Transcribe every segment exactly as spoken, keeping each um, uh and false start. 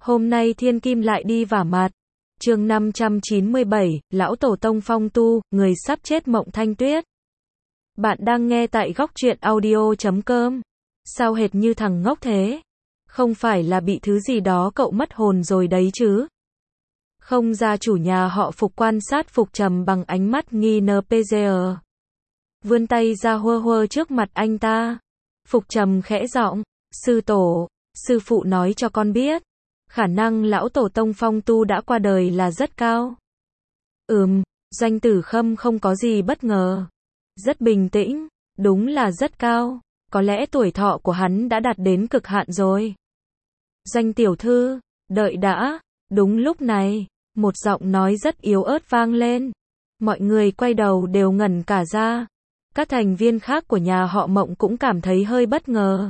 Hôm nay thiên kim lại đi vả mặt. Chương năm trăm chín mươi bảy, lão tổ tông phong tu, người sắp chết Mộng Thanh Tuyết. Bạn đang nghe tại góc truyện audio chấm com. Sao hệt như thằng ngốc thế? Không phải là bị thứ gì đó cậu mất hồn rồi đấy chứ? Không, gia chủ nhà họ Phục quan sát Phục Trầm bằng ánh mắt nghi ngờ pê giê e. Vươn tay ra hơ hơ trước mặt anh ta. Phục Trầm khẽ giọng, sư tổ, sư phụ nói cho con biết. Khả năng lão tổ tông phong tu đã qua đời là rất cao. Ừm, Doanh Tử Khâm không có gì bất ngờ. Rất bình tĩnh, đúng là rất cao. Có lẽ tuổi thọ của hắn đã đạt đến cực hạn rồi. Doanh tiểu thư, đợi đã. Đúng lúc này, một giọng nói rất yếu ớt vang lên. Mọi người quay đầu đều ngẩn cả ra. Các thành viên khác của nhà họ Mộng cũng cảm thấy hơi bất ngờ.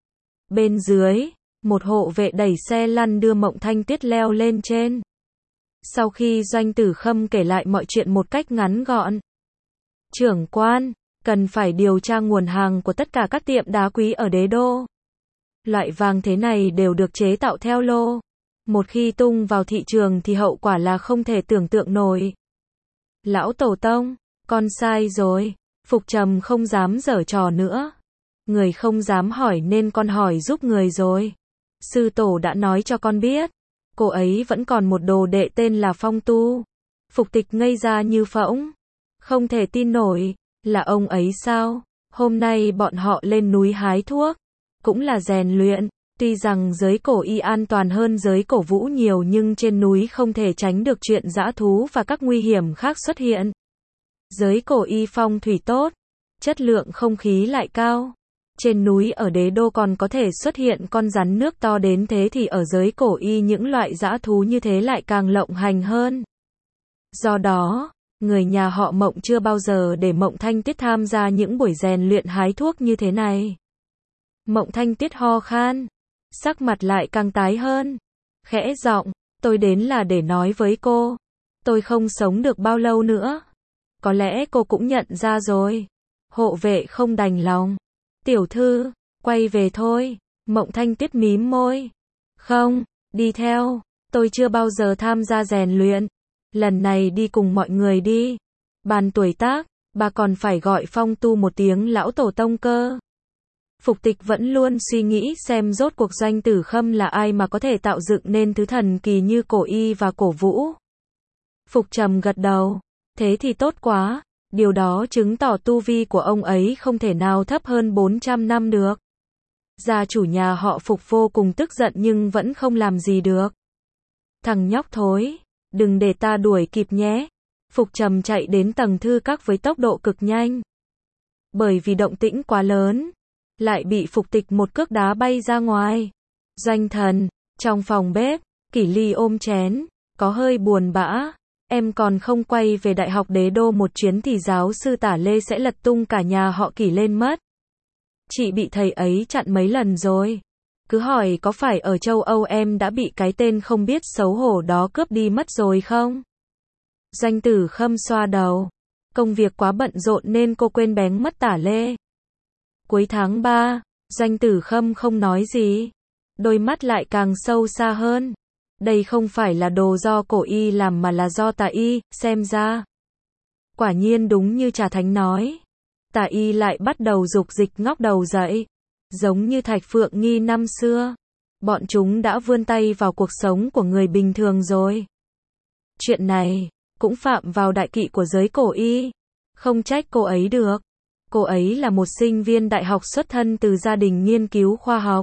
Bên dưới, một hộ vệ đẩy xe lăn đưa Mộng Thanh Tuyết leo lên trên. Sau khi Doanh Tử Khâm kể lại mọi chuyện một cách ngắn gọn. Trưởng quan, cần phải điều tra nguồn hàng của tất cả các tiệm đá quý ở đế đô. Loại vàng thế này đều được chế tạo theo lô. Một khi tung vào thị trường thì hậu quả là không thể tưởng tượng nổi. Lão tổ tông, con sai rồi. Phục Trầm không dám giở trò nữa. Người không dám hỏi nên con hỏi giúp người rồi. Sư tổ đã nói cho con biết. Cô ấy vẫn còn một đồ đệ tên là Phong Tu. Phục Tịch ngây ra như phỗng. Không thể tin nổi. Là ông ấy sao? Hôm nay bọn họ lên núi hái thuốc. Cũng là rèn luyện. Tuy rằng giới cổ y an toàn hơn giới cổ vũ nhiều nhưng trên núi không thể tránh được chuyện dã thú và các nguy hiểm khác xuất hiện. Giới cổ y phong thủy tốt. Chất lượng không khí lại cao. Trên núi ở đế đô còn có thể xuất hiện con rắn nước to đến thế thì ở giới cổ y những loại dã thú như thế lại càng lộng hành hơn. Do đó, người nhà họ Mộng chưa bao giờ để Mộng Thanh Tuyết tham gia những buổi rèn luyện hái thuốc như thế này. Mộng Thanh Tuyết ho khan, sắc mặt lại càng tái hơn. Khẽ giọng, tôi đến là để nói với cô. Tôi không sống được bao lâu nữa. Có lẽ cô cũng nhận ra rồi. Hộ vệ không đành lòng. Tiểu thư, quay về thôi. Mộng Thanh Tuyết mím môi. Không, đi theo. Tôi chưa bao giờ tham gia rèn luyện. Lần này đi cùng mọi người đi. Bàn tuổi tác, bà còn phải gọi Phong Tu một tiếng lão tổ tông cơ. Phục Tịch vẫn luôn suy nghĩ xem rốt cuộc Doanh Tử Khâm là ai mà có thể tạo dựng nên thứ thần kỳ như cổ y và cổ vũ. Phục Trầm gật đầu. Thế thì tốt quá. Điều đó chứng tỏ tu vi của ông ấy không thể nào thấp hơn bốn trăm năm được. Gia chủ nhà họ Phục vô cùng tức giận nhưng vẫn không làm gì được. Thằng nhóc thối, đừng để ta đuổi kịp nhé. Phục Trầm chạy đến tầng thư các với tốc độ cực nhanh. Bởi vì động tĩnh quá lớn, lại bị Phục Tịch một cước đá bay ra ngoài. Doanh thần, trong phòng bếp, Kỷ Ly ôm chén, có hơi buồn bã. Em còn không quay về Đại học Đế Đô một chuyến thì giáo sư Tả Lê sẽ lật tung cả nhà họ Kỷ lên mất. Chị bị thầy ấy chặn mấy lần rồi. Cứ hỏi có phải ở châu Âu em đã bị cái tên không biết xấu hổ đó cướp đi mất rồi không? Doanh Tử Khâm xoa đầu. Công việc quá bận rộn nên cô quên bén mất Tả Lê. Cuối tháng ba, Doanh Tử Khâm không nói gì. Đôi mắt lại càng sâu xa hơn. Đây không phải là đồ do cổ y làm mà là do tà y, xem ra. Quả nhiên đúng như Trà Thánh nói. Tà y lại bắt đầu dục dịch ngóc đầu dậy. Giống như Thạch Phượng Nghi năm xưa. Bọn chúng đã vươn tay vào cuộc sống của người bình thường rồi. Chuyện này, cũng phạm vào đại kỵ của giới cổ y. Không trách cô ấy được. Cô ấy là một sinh viên đại học xuất thân từ gia đình nghiên cứu khoa học.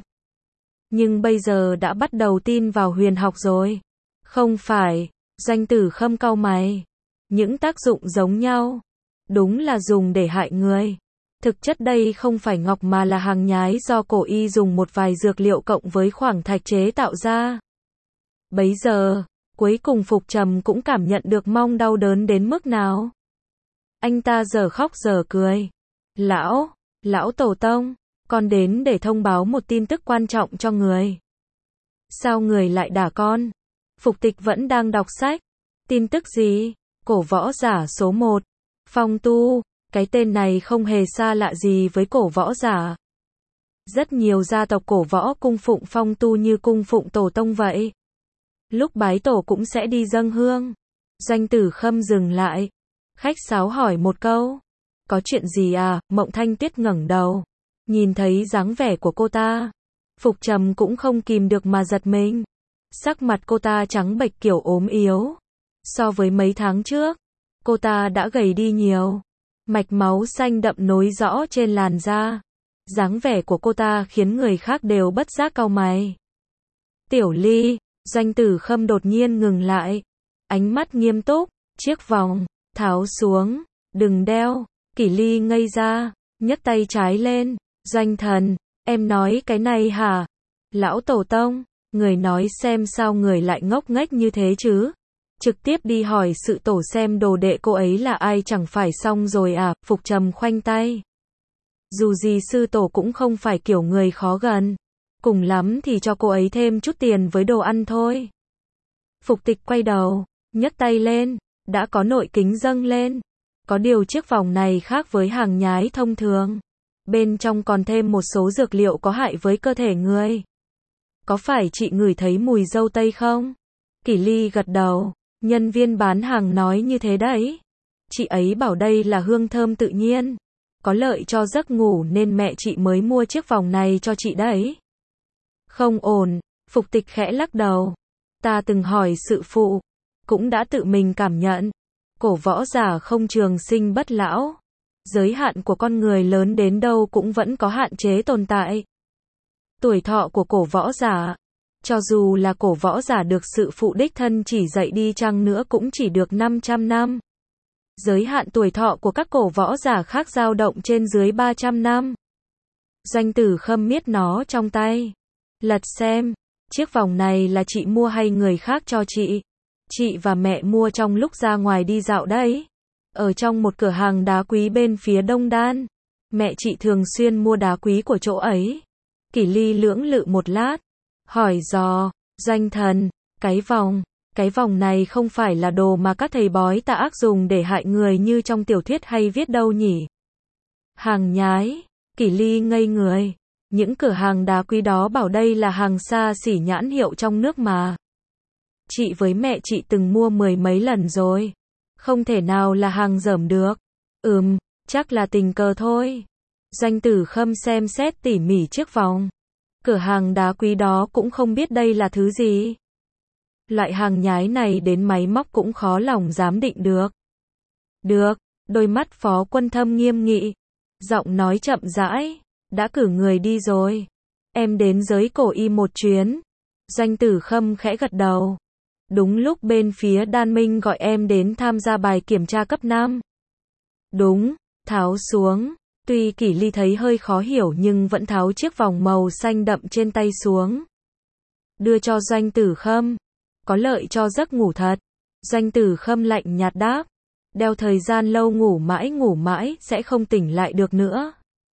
Nhưng bây giờ đã bắt đầu tin vào huyền học rồi. Không phải, Doanh Tử Khâm cau mày. Những tác dụng giống nhau. Đúng là dùng để hại người. Thực chất đây không phải ngọc mà là hàng nhái do cổ y dùng một vài dược liệu cộng với khoảng thạch chế tạo ra. Bấy giờ, cuối cùng Phục Trầm cũng cảm nhận được mong đau đớn đến mức nào. Anh ta giờ khóc giờ cười. Lão, lão tổ tông. Con đến để thông báo một tin tức quan trọng cho người. Sao người lại đả con? Phục Tịch vẫn đang đọc sách. Tin tức gì? Cổ võ giả số một. Phong Tu. Cái tên này không hề xa lạ gì với cổ võ giả. Rất nhiều gia tộc cổ võ cung phụng Phong Tu như cung phụng tổ tông vậy. lúc bái tổ cũng sẽ đi dâng hương. Doanh Tử Khâm dừng lại, khách sáo hỏi một câu. Có chuyện gì à? Mộng Thanh Tuyết ngẩng đầu, nhìn thấy dáng vẻ của cô ta. Phục Trầm cũng không kìm được mà giật mình. Sắc mặt cô ta trắng bệch kiểu ốm yếu. So với mấy tháng trước, cô ta đã gầy đi nhiều. Mạch máu xanh đậm nối rõ trên làn da. Dáng vẻ của cô ta khiến người khác đều bất giác cau mày. Tiểu Ly, Doanh Tử Khâm đột nhiên ngừng lại. Ánh mắt nghiêm túc, chiếc vòng, tháo xuống, đừng đeo. Kỷ Ly ngây ra, nhấc tay trái lên. Doanh thần, em nói cái này hả? Lão Tổ Tông, người nói xem sao người lại ngốc nghếch như thế chứ? Trực tiếp đi hỏi sự tổ xem đồ đệ cô ấy là ai chẳng phải xong rồi à? Phục Trầm khoanh tay. Dù gì sư tổ cũng không phải kiểu người khó gần. Cùng lắm thì cho cô ấy thêm chút tiền với đồ ăn thôi. Phục Tịch quay đầu, nhấc tay lên, đã có nội kính dâng lên. Có điều chiếc vòng này khác với hàng nhái thông thường. Bên trong còn thêm một số dược liệu có hại với cơ thể người. Có phải chị ngửi thấy mùi dâu tây không? Kỷ Ly gật đầu, nhân viên bán hàng nói như thế đấy. Chị ấy bảo đây là hương thơm tự nhiên, có lợi cho giấc ngủ nên mẹ chị mới mua chiếc vòng này cho chị đấy. Không ổn, Phục Tịch khẽ lắc đầu. Ta từng hỏi sự phụ, cũng đã tự mình cảm nhận. Cổ võ giả không trường sinh bất lão. Giới hạn của con người lớn đến đâu cũng vẫn có hạn chế tồn tại. Tuổi thọ của cổ võ giả, cho dù là cổ võ giả được sự phụ đích thân chỉ dạy đi chăng nữa cũng chỉ được năm trăm năm. Giới hạn tuổi thọ của các cổ võ giả khác dao động trên dưới ba trăm năm. Doanh Tử Khâm miết nó trong tay. Lật xem, chiếc vòng này là chị mua hay người khác cho chị? Chị và mẹ mua trong lúc ra ngoài đi dạo đấy. Ở trong một cửa hàng đá quý bên phía Đông Đan. Mẹ chị thường xuyên mua đá quý của chỗ ấy. Kỷ Ly lưỡng lự một lát, hỏi dò, Doanh thần, cái vòng, cái vòng này không phải là đồ mà các thầy bói tà ác dùng để hại người như trong tiểu thuyết hay viết đâu nhỉ? Hàng nhái, Kỷ Ly ngây người, những cửa hàng đá quý đó bảo đây là hàng xa xỉ nhãn hiệu trong nước mà. Chị với mẹ chị từng mua mười mấy lần rồi, không thể nào là hàng dởm được. Ừm, chắc là tình cờ thôi. Doanh Tử Khâm xem xét tỉ mỉ chiếc vòng. Cửa hàng đá quý đó cũng không biết đây là thứ gì. Loại hàng nhái này đến máy móc cũng khó lòng dám định được. Được, đôi mắt Phó Quân Thâm nghiêm nghị. Giọng nói chậm rãi, đã cử người đi rồi. Em đến giới cổ y một chuyến. Doanh Tử Khâm khẽ gật đầu. Đúng lúc bên phía Đan Minh gọi em đến tham gia bài kiểm tra cấp năm. Đúng, tháo xuống. Tuy Kỷ Ly thấy hơi khó hiểu nhưng vẫn tháo chiếc vòng màu xanh đậm trên tay xuống. Đưa cho Doanh Tử Khâm. Có lợi cho giấc ngủ thật. Doanh Tử Khâm lạnh nhạt đáp. Đeo thời gian lâu ngủ mãi ngủ mãi sẽ không tỉnh lại được nữa.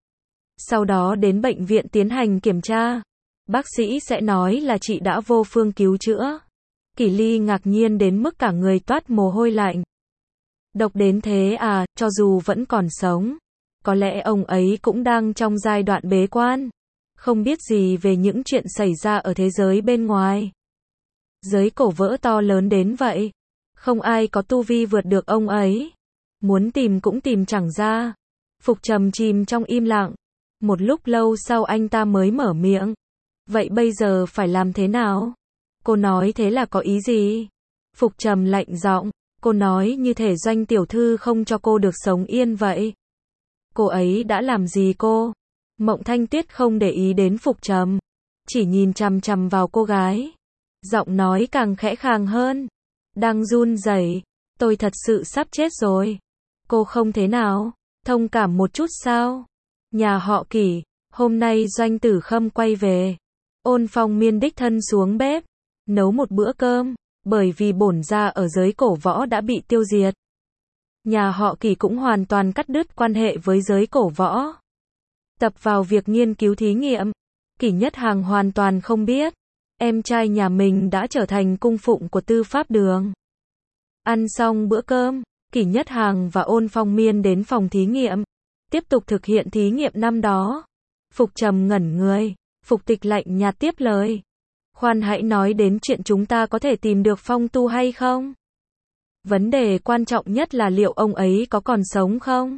Sau đó đến bệnh viện tiến hành kiểm tra. Bác sĩ sẽ nói là chị đã vô phương cứu chữa. Kỷ Ly ngạc nhiên đến mức cả người toát mồ hôi lạnh. Độc đến thế à, cho dù vẫn còn sống. Có lẽ ông ấy cũng đang trong giai đoạn bế quan. Không biết gì về những chuyện xảy ra ở thế giới bên ngoài. Giới cổ vỡ to lớn đến vậy. Không ai có tu vi vượt được ông ấy. Muốn tìm cũng tìm chẳng ra. Phục Trầm chìm trong im lặng. Một lúc lâu sau anh ta mới mở miệng. Vậy bây giờ phải làm thế nào? Cô nói thế là có ý gì? Phục Trầm lạnh giọng. Cô nói như thể Doanh tiểu thư không cho cô được sống yên vậy. Cô ấy đã làm gì cô? Mộng Thanh Tuyết không để ý đến Phục Trầm. Chỉ nhìn chằm chằm vào cô gái. Giọng nói càng khẽ khàng hơn. Đang run rẩy. Tôi thật sự sắp chết rồi. Cô không thế nào? Thông cảm một chút sao? Nhà họ Kỷ. Hôm nay Doanh Tử Khâm quay về. Ôn Phong Miên đích thân xuống bếp. Nấu một bữa cơm. Bởi vì bổn gia ở giới cổ võ đã bị tiêu diệt. Nhà họ Kỷ cũng hoàn toàn cắt đứt quan hệ với giới cổ võ. Tập vào việc nghiên cứu thí nghiệm. Kỷ Nhất Hàng hoàn toàn không biết. Em trai nhà mình đã trở thành cung phụng của Tư Pháp Đường. Ăn xong bữa cơm, Kỷ Nhất Hàng và Ôn Phong Miên đến phòng thí nghiệm. Tiếp tục thực hiện thí nghiệm năm đó. Phục Trầm ngẩn người. Phục Tịch lạnh nhạt tiếp lời. Khoan hãy nói đến chuyện chúng ta có thể tìm được Phong Tu hay không? Vấn đề quan trọng nhất là liệu ông ấy có còn sống không?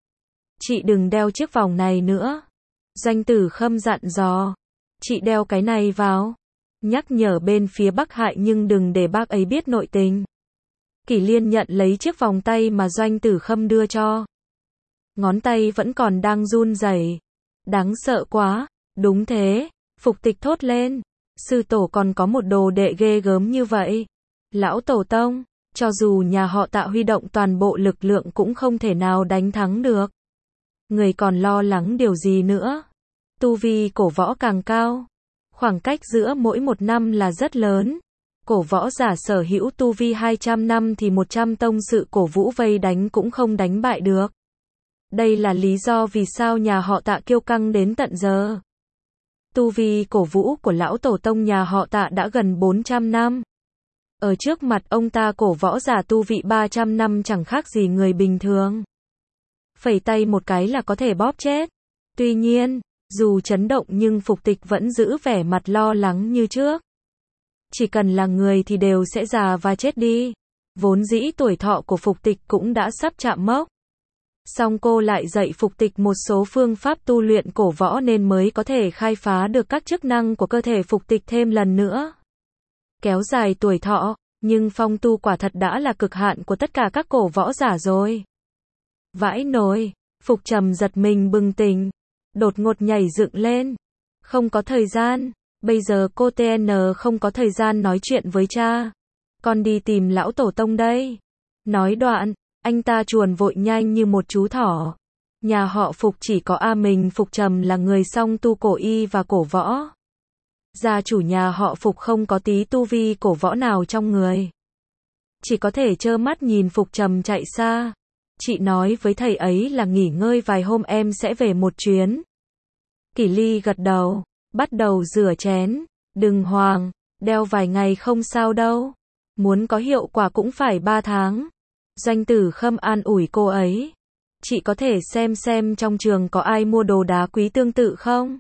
Chị đừng đeo chiếc vòng này nữa. Doanh Tử Khâm dặn dò. Chị đeo cái này vào. Nhắc nhở bên phía Bắc Hại nhưng đừng để bác ấy biết nội tình. Kỷ Liên nhận lấy chiếc vòng tay mà Doanh Tử Khâm đưa cho. Ngón tay vẫn còn đang run rẩy. Đáng sợ quá. Đúng thế. Phục Tịch thốt lên. Sư tổ còn có một đồ đệ ghê gớm như vậy. Lão Tổ Tông, cho dù nhà họ Tạ huy động toàn bộ lực lượng cũng không thể nào đánh thắng được. Người còn lo lắng điều gì nữa? Tu vi cổ võ càng cao. Khoảng cách giữa mỗi một năm là rất lớn. Cổ võ giả sở hữu tu vi hai trăm năm thì một trăm tông sự cổ vũ vây đánh cũng không đánh bại được. Đây là lý do vì sao nhà họ Tạ kiêu căng đến tận giờ. Tu vi cổ vũ của lão tổ tông nhà họ Tạ đã gần bốn trăm năm. Ở trước mặt ông ta cổ võ giả tu vị ba trăm năm chẳng khác gì người bình thường. Phẩy tay một cái là có thể bóp chết. Tuy nhiên, dù chấn động nhưng Phục Tịch vẫn giữ vẻ mặt lo lắng như trước. Chỉ cần là người thì đều sẽ già và chết đi. Vốn dĩ tuổi thọ của Phục Tịch cũng đã sắp chạm mốc. Song cô lại dạy Phục Tịch một số phương pháp tu luyện cổ võ nên mới có thể khai phá được các chức năng của cơ thể Phục Tịch thêm lần nữa. Kéo dài tuổi thọ, nhưng phong tu quả thật đã là cực hạn của tất cả các cổ võ giả rồi. Vãi nồi, Phục Trầm giật mình bừng tỉnh, đột ngột nhảy dựng lên. Không có thời gian, bây giờ cô tê en không có thời gian nói chuyện với cha. Con đi tìm lão tổ tông đây. Nói đoạn, anh ta chuồn vội nhanh như một chú thỏ. Nhà họ Phục chỉ có A mình Phục Trầm là người song tu cổ y và cổ võ. Gia chủ nhà họ Phục không có tí tu vi cổ võ nào trong người. Chỉ có thể trơ mắt nhìn Phục Trầm chạy xa. Chị nói với thầy ấy là nghỉ ngơi vài hôm em sẽ về một chuyến. Kỷ Ly gật đầu, bắt đầu rửa chén. Đừng hoang, đeo vài ngày không sao đâu. Muốn có hiệu quả cũng phải ba tháng. Doanh Tử Khâm an ủi cô ấy. Chị có thể xem xem trong trường có ai mua đồ đá quý tương tự không?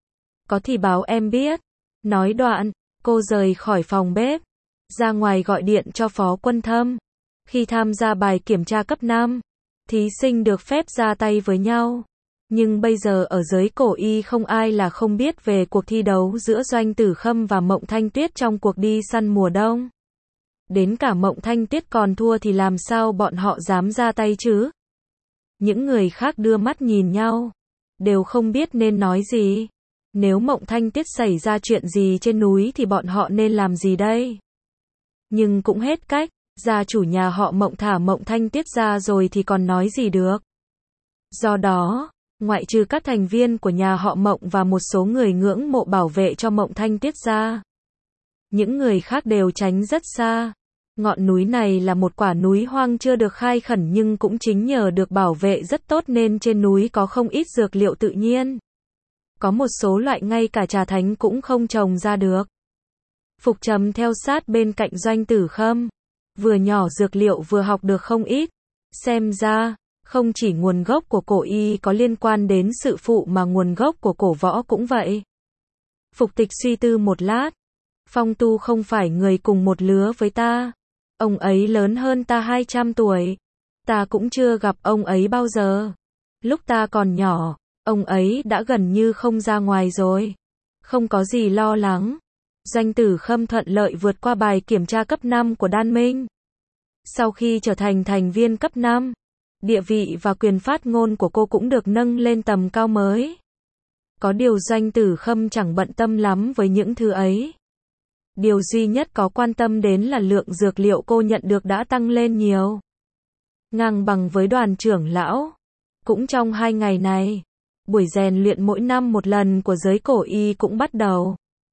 Có thì báo em biết. Nói đoạn, cô rời khỏi phòng bếp, ra ngoài gọi điện cho Phó Quân Thâm. Khi tham gia bài kiểm tra cấp năm, thí sinh được phép ra tay với nhau. Nhưng bây giờ ở giới cổ y không ai là không biết về cuộc thi đấu giữa Doanh Tử Khâm và Mộng Thanh Tuyết trong cuộc đi săn mùa đông. Đến cả Mộng Thanh Tuyết còn thua thì làm sao bọn họ dám ra tay chứ? Những người khác đưa mắt nhìn nhau, đều không biết nên nói gì. Nếu Mộng Thanh Tuyết xảy ra chuyện gì trên núi thì bọn họ nên làm gì đây? Nhưng cũng hết cách, gia chủ nhà họ Mộng thả Mộng Thanh Tuyết ra rồi thì còn nói gì được. Do đó, ngoại trừ các thành viên của nhà họ Mộng và một số người ngưỡng mộ bảo vệ cho Mộng Thanh Tuyết ra, những người khác đều tránh rất xa. Ngọn núi này là một quả núi hoang chưa được khai khẩn nhưng cũng chính nhờ được bảo vệ rất tốt nên trên núi có không ít dược liệu tự nhiên. Có một số loại ngay cả trà thánh cũng không trồng ra được. Phục Trầm theo sát bên cạnh Doanh Tử Khâm. Vừa nhỏ dược liệu vừa học được không ít. Xem ra, không chỉ nguồn gốc của cổ y có liên quan đến sự phụ mà nguồn gốc của cổ võ cũng vậy. Phục Tịch suy tư một lát. Phong Tu không phải người cùng một lứa với ta. Ông ấy lớn hơn ta hai trăm tuổi. Ta cũng chưa gặp ông ấy bao giờ. Lúc ta còn nhỏ, ông ấy đã gần như không ra ngoài rồi. Không có gì lo lắng. Doanh Tử Khâm thuận lợi vượt qua bài kiểm tra cấp năm của Đan Minh. Sau khi trở thành thành viên cấp năm, địa vị và quyền phát ngôn của cô cũng được nâng lên tầm cao mới. Có điều Doanh Tử Khâm chẳng bận tâm lắm với những thứ ấy. Điều duy nhất có quan tâm đến là lượng dược liệu cô nhận được đã tăng lên nhiều. Ngang bằng với đoàn trưởng lão. Cũng trong hai ngày này, buổi rèn luyện mỗi năm một lần của giới cổ y cũng bắt đầu.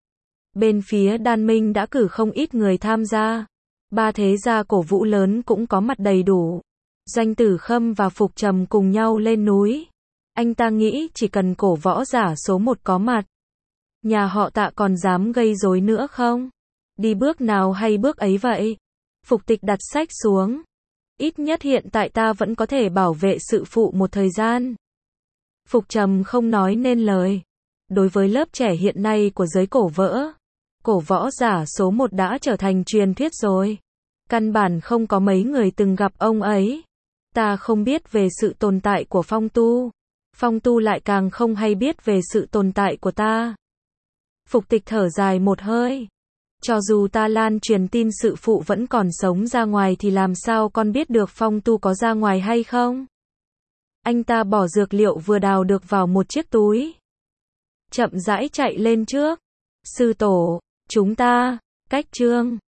Bên phía Đan Minh đã cử không ít người tham gia. Ba thế gia cổ vũ lớn cũng có mặt đầy đủ. Doanh Tử Khâm và Phục Trầm cùng nhau lên núi. Anh ta nghĩ chỉ cần cổ võ giả số một có mặt, nhà họ Tạ còn dám gây rối nữa không? Đi bước nào hay bước ấy vậy? Phục Tịch đặt sách xuống. Ít nhất hiện tại ta vẫn có thể bảo vệ sự phụ một thời gian. Phục Trầm không nói nên lời. Đối với lớp trẻ hiện nay của giới cổ võ, Cổ võ giả số một đã trở thành truyền thuyết rồi. Căn bản không có mấy người từng gặp ông ấy. Ta không biết về sự tồn tại của Phong Tu. Phong Tu lại càng không hay biết về sự tồn tại của ta. Phục Tịch thở dài một hơi. Cho dù ta lan truyền tin sự phụ vẫn còn sống ra ngoài thì làm sao con biết được Phong Tu có ra ngoài hay không? Anh ta bỏ dược liệu vừa đào được vào một chiếc túi. Chậm rãi chạy lên trước. Sư tổ, chúng ta, cách Trương